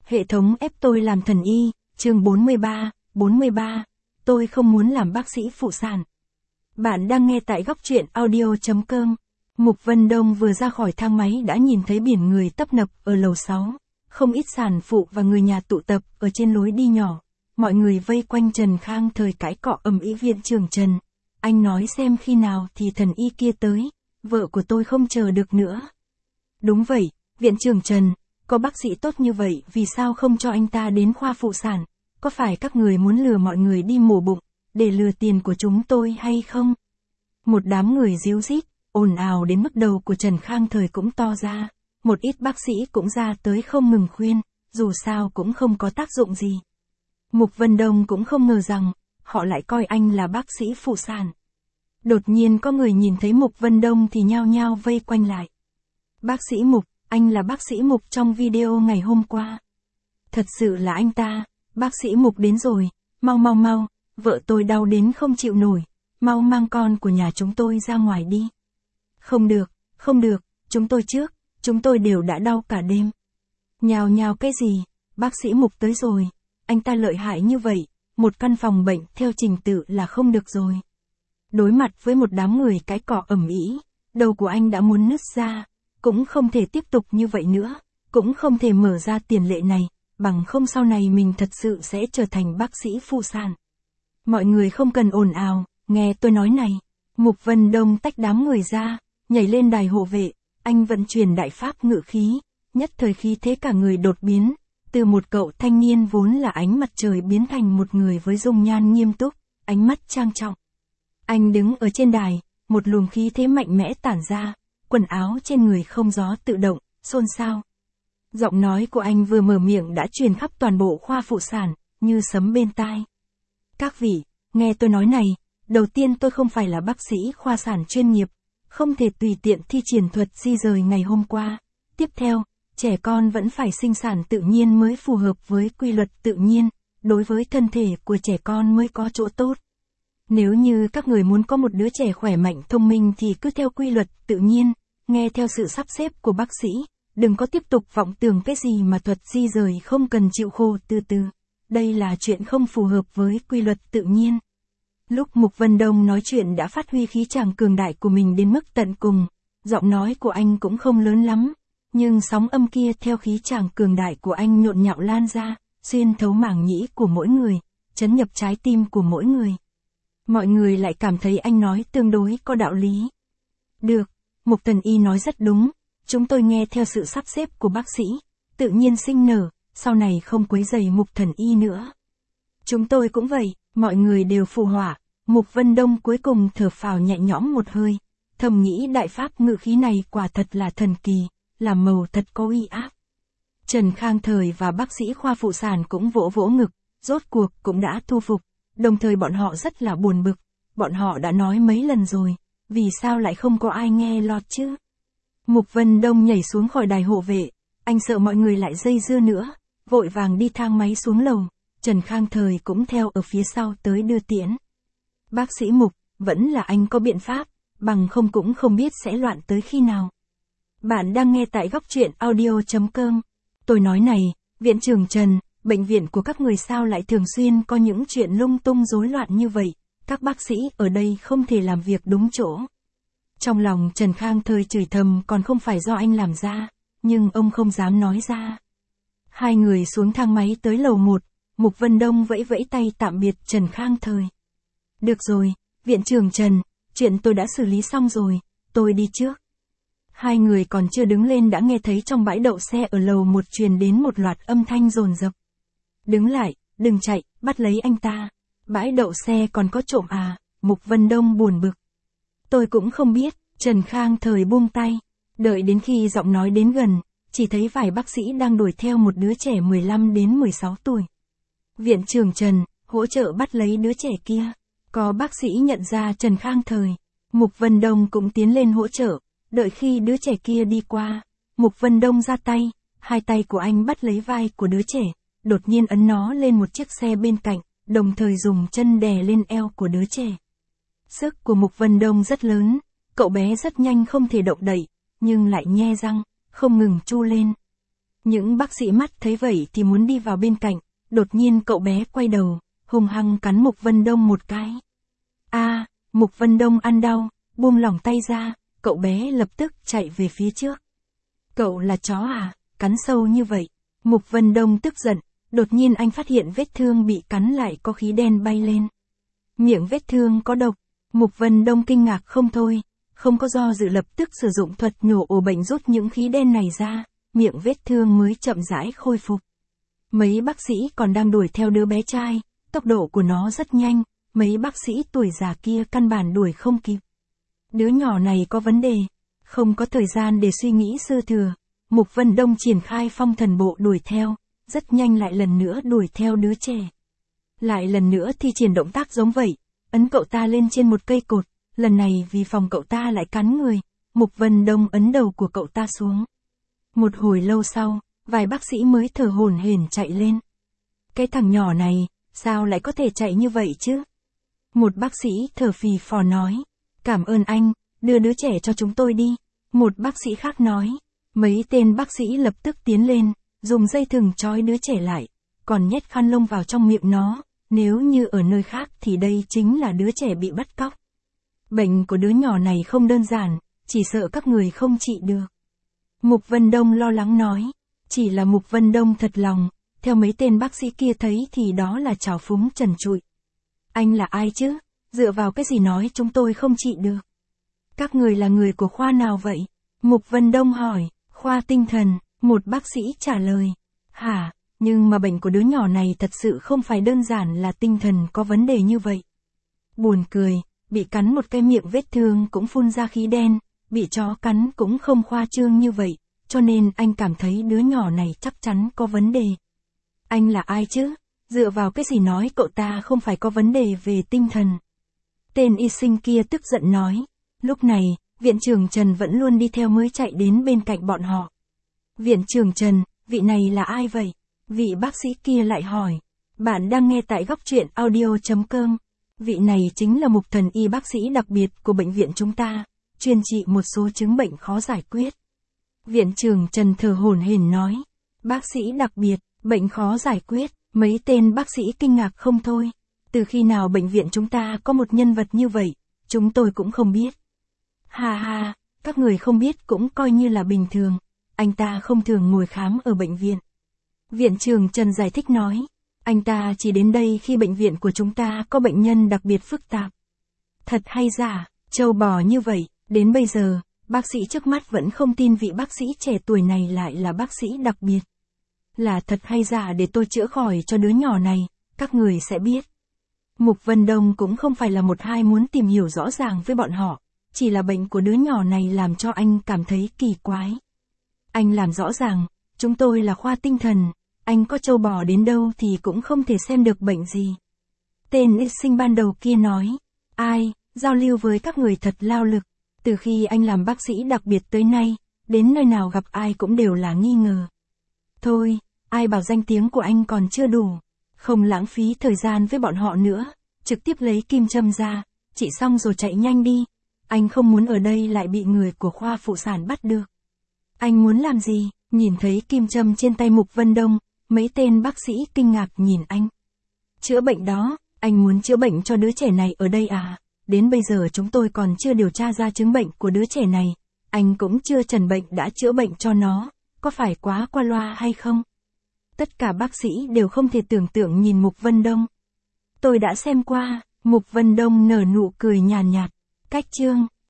Hệ thống ép tôi làm thần y, chương 43, tôi không muốn làm bác sĩ phụ sản. Bạn đang nghe tại góc truyện audio.com. Mục Vân Đông vừa ra khỏi thang máy đã nhìn thấy biển người tấp nập ở lầu 6. Không ít sản phụ và người nhà tụ tập ở trên lối đi nhỏ. Mọi người vây quanh Trần Khang Thời cãi cọ ầm ĩ. Viện trưởng Trần, anh nói xem khi nào thì thần y kia tới, vợ của tôi không chờ được nữa. Đúng vậy, viện trưởng Trần, có bác sĩ tốt như vậy vì sao không cho anh ta đến khoa phụ sản? Có phải các người muốn lừa mọi người đi mổ bụng, để lừa tiền của chúng tôi hay không? Một đám người ríu rít, ồn ào đến mức đầu của Trần Khang Thời cũng to ra. Một ít bác sĩ cũng ra tới không ngừng khuyên, dù sao cũng không có tác dụng gì. Mục Vân Đông cũng không ngờ rằng, họ lại coi anh là bác sĩ phụ sản. Đột nhiên có người nhìn thấy Mục Vân Đông thì nhao nhao vây quanh lại. Bác sĩ Mục, anh là bác sĩ Mục trong video ngày hôm qua. Thật sự là anh ta, bác sĩ Mục đến rồi, mau, vợ tôi đau đến không chịu nổi, mau mang con của nhà chúng tôi ra ngoài đi. Không được, chúng tôi trước, chúng tôi đều đã đau cả đêm. Nhào cái gì, bác sĩ Mục tới rồi, anh ta lợi hại như vậy, một căn phòng bệnh theo trình tự là không được rồi. Đối mặt với một đám người cãi cọ ầm ĩ, đầu của anh đã muốn nứt ra, cũng không thể tiếp tục như vậy nữa, cũng không thể mở ra tiền lệ này, bằng không sau này mình thật sự sẽ trở thành bác sĩ phụ sản. Mọi người không cần ồn ào, nghe tôi nói này. Mục Vân Đông tách đám người ra, nhảy lên đài hộ vệ, anh vận chuyển đại pháp ngự khí, nhất thời khí thế cả người đột biến, từ một cậu thanh niên vốn là ánh mặt trời biến thành một người với dung nhan nghiêm túc, ánh mắt trang trọng. Anh đứng ở trên đài, một luồng khí thế mạnh mẽ tản ra, quần áo trên người không gió tự động, xôn xao. Giọng nói của anh vừa mở miệng đã truyền khắp toàn bộ khoa phụ sản, như sấm bên tai. Các vị, nghe tôi nói này, đầu tiên tôi không phải là bác sĩ khoa sản chuyên nghiệp, không thể tùy tiện thi triển thuật di rời ngày hôm qua. Tiếp theo, trẻ con vẫn phải sinh sản tự nhiên mới phù hợp với quy luật tự nhiên, đối với thân thể của trẻ con mới có chỗ tốt. Nếu như các người muốn có một đứa trẻ khỏe mạnh thông minh thì cứ theo quy luật tự nhiên, nghe theo sự sắp xếp của bác sĩ, đừng có tiếp tục vọng tưởng cái gì mà thuật di rời không cần chịu khổ từ từ. Đây là chuyện không phù hợp với quy luật tự nhiên. Lúc Mục Vân Đông nói chuyện đã phát huy khí chàng cường đại của mình đến mức tận cùng, giọng nói của anh cũng không lớn lắm, nhưng sóng âm kia theo khí chàng cường đại của anh nhộn nhạo lan ra, xuyên thấu màng nhĩ của mỗi người, chấn nhập trái tim của mỗi người. Mọi người lại cảm thấy anh nói tương đối có đạo lý. Được, Mục Thần Y nói rất đúng, chúng tôi nghe theo sự sắp xếp của bác sĩ, tự nhiên sinh nở, sau này không quấy rầy Mục Thần Y nữa. Chúng tôi cũng vậy, mọi người đều phù họa. Mục Vân Đông cuối cùng thở phào nhẹ nhõm một hơi, thầm nghĩ đại pháp ngự khí này quả thật là thần kỳ, làm màu thật có uy áp. Trần Khang Thời và bác sĩ khoa phụ sản cũng vỗ vỗ ngực, rốt cuộc cũng đã thu phục, đồng thời bọn họ rất là buồn bực, bọn họ đã nói mấy lần rồi, vì sao lại không có ai nghe lọt chứ? Mục Vân Đông nhảy xuống khỏi đài hộ vệ, anh sợ mọi người lại dây dưa nữa, vội vàng đi thang máy xuống lầu, Trần Khang Thời cũng theo ở phía sau tới đưa tiễn. Bác sĩ Mục, vẫn là anh có biện pháp, bằng không cũng không biết sẽ loạn tới khi nào. Bạn đang nghe tại góc truyện audio.com. Tôi nói này, viện trưởng Trần, bệnh viện của các người sao lại thường xuyên có những chuyện lung tung rối loạn như vậy, các bác sĩ ở đây không thể làm việc đúng chỗ. Trong lòng Trần Khang Thời chửi thầm còn không phải do anh làm ra, nhưng ông không dám nói ra. Hai người xuống thang máy tới lầu 1, Mục Vân Đông vẫy vẫy tay tạm biệt Trần Khang Thời. Được rồi, viện trưởng Trần, chuyện tôi đã xử lý xong rồi, tôi đi trước. Hai người còn chưa đứng lên đã nghe thấy trong bãi đậu xe ở lầu 1 truyền đến một loạt âm thanh dồn dập. Đứng lại, đừng chạy, bắt lấy anh ta. Bãi đậu xe còn có trộm à? Mục Vân Đông buồn bực. Tôi cũng không biết, Trần Khang Thời buông tay. Đợi đến khi giọng nói đến gần, chỉ thấy vài bác sĩ đang đuổi theo một đứa trẻ 15 đến 16 tuổi. Viện trưởng Trần, hỗ trợ bắt lấy đứa trẻ kia. Có bác sĩ nhận ra Trần Khang Thời. Mục Vân Đông cũng tiến lên hỗ trợ. Đợi khi đứa trẻ kia đi qua, Mục Vân Đông ra tay, hai tay của anh bắt lấy vai của đứa trẻ, đột nhiên ấn nó lên một chiếc xe bên cạnh, đồng thời dùng chân đè lên eo của đứa trẻ. Sức của Mục Vân Đông rất lớn, cậu bé rất nhanh không thể động đậy, nhưng lại nhe răng, không ngừng chu lên. Những bác sĩ mắt thấy vậy thì muốn đi vào bên cạnh, đột nhiên cậu bé quay đầu, hung hăng cắn Mục Vân Đông một cái. Mục Vân Đông ăn đau, buông lỏng tay ra, cậu bé lập tức chạy về phía trước. Cậu là chó à, cắn sâu như vậy. Mục Vân Đông tức giận, đột nhiên anh phát hiện vết thương bị cắn lại có khí đen bay lên. Miệng vết thương có độc. Mục Vân Đông kinh ngạc không thôi, không có do dự lập tức sử dụng thuật nhổ ổ bệnh rút những khí đen này ra, miệng vết thương mới chậm rãi khôi phục. Mấy bác sĩ còn đang đuổi theo đứa bé trai, tốc độ của nó rất nhanh, mấy bác sĩ tuổi già kia căn bản đuổi không kịp. Đứa nhỏ này có vấn đề, không có thời gian để suy nghĩ dư thừa. Mục Vân Đông triển khai phong thần bộ đuổi theo, rất nhanh lại lần nữa đuổi theo đứa trẻ. Lại lần nữa thi triển động tác giống vậy, ấn cậu ta lên trên một cây cột, lần này vì phòng cậu ta lại cắn người, Mục Vân Đông ấn đầu của cậu ta xuống. Một hồi lâu sau, vài bác sĩ mới thở hổn hển chạy lên. Cái thằng nhỏ này, sao lại có thể chạy như vậy chứ? Một bác sĩ thở phì phò nói, cảm ơn anh, đưa đứa trẻ cho chúng tôi đi. Một bác sĩ khác nói, mấy tên bác sĩ lập tức tiến lên, dùng dây thừng trói đứa trẻ lại, còn nhét khăn lông vào trong miệng nó, nếu như ở nơi khác thì đây chính là đứa trẻ bị bắt cóc. Bệnh của đứa nhỏ này không đơn giản, chỉ sợ các người không trị được. Mục Vân Đông lo lắng nói, chỉ là Mục Vân Đông thật lòng, theo mấy tên bác sĩ kia thấy thì đó là trào phúng trần trụi. Anh là ai chứ? Dựa vào cái gì nói chúng tôi không trị được? Các người là người của khoa nào vậy? Mục Vân Đông hỏi, khoa tinh thần, một bác sĩ trả lời. Hả, nhưng mà bệnh của đứa nhỏ này thật sự không phải đơn giản là tinh thần có vấn đề như vậy. Buồn cười, bị cắn một cái miệng vết thương cũng phun ra khí đen, bị chó cắn cũng không khoa trương như vậy, cho nên anh cảm thấy đứa nhỏ này chắc chắn có vấn đề. Anh là ai chứ? Dựa vào cái gì nói cậu ta không phải có vấn đề về tinh thần? Tên y sinh kia tức giận nói. Lúc này, viện trưởng Trần vẫn luôn đi theo mới chạy đến bên cạnh bọn họ. Viện trưởng Trần, vị này là ai vậy? Vị bác sĩ kia lại hỏi. Bạn đang nghe tại góc truyện audio.com. Vị này chính là mục thần y bác sĩ đặc biệt của bệnh viện chúng ta, chuyên trị một số chứng bệnh khó giải quyết. Viện trưởng Trần thở hổn hển nói. Bác sĩ đặc biệt, bệnh khó giải quyết, mấy tên bác sĩ kinh ngạc không thôi. Từ khi nào bệnh viện chúng ta có một nhân vật như vậy, chúng tôi cũng không biết. Ha, các người không biết cũng coi như là bình thường, anh ta không thường ngồi khám ở bệnh viện. Viện trưởng Trần giải thích nói, anh ta chỉ đến đây khi bệnh viện của chúng ta có bệnh nhân đặc biệt phức tạp. Thật hay giả, trâu bò như vậy, đến bây giờ, bác sĩ trước mắt vẫn không tin vị bác sĩ trẻ tuổi này lại là bác sĩ đặc biệt. Là thật hay giả để tôi chữa khỏi cho đứa nhỏ này, các người sẽ biết. Mục Vân Đông cũng không phải là một hai muốn tìm hiểu rõ ràng với bọn họ, chỉ là bệnh của đứa nhỏ này làm cho anh cảm thấy kỳ quái. Anh làm rõ ràng, chúng tôi là khoa tinh thần, anh có trâu bò đến đâu thì cũng không thể xem được bệnh gì. Tên y sinh ban đầu kia nói, ai, giao lưu với các người thật lao lực, từ khi anh làm bác sĩ đặc biệt tới nay, đến nơi nào gặp ai cũng đều là nghi ngờ. Thôi, ai bảo danh tiếng của anh còn chưa đủ, không lãng phí thời gian với bọn họ nữa, trực tiếp lấy kim châm ra, trị xong rồi chạy nhanh đi, anh không muốn ở đây lại bị người của khoa phụ sản bắt được. Anh muốn làm gì? Nhìn thấy kim châm trên tay Mục Vân Đông, mấy tên bác sĩ kinh ngạc nhìn anh. Chữa bệnh đó, anh muốn chữa bệnh cho đứa trẻ này ở đây à? Đến bây giờ chúng tôi còn chưa điều tra ra chứng bệnh của đứa trẻ này, anh cũng chưa trần bệnh đã chữa bệnh cho nó, có phải quá qua loa hay không? Tất cả bác sĩ đều không thể tưởng tượng nhìn Mục Vân Đông. Tôi đã xem qua, Mục Vân Đông nở nụ cười nhàn nhạt. Cách chương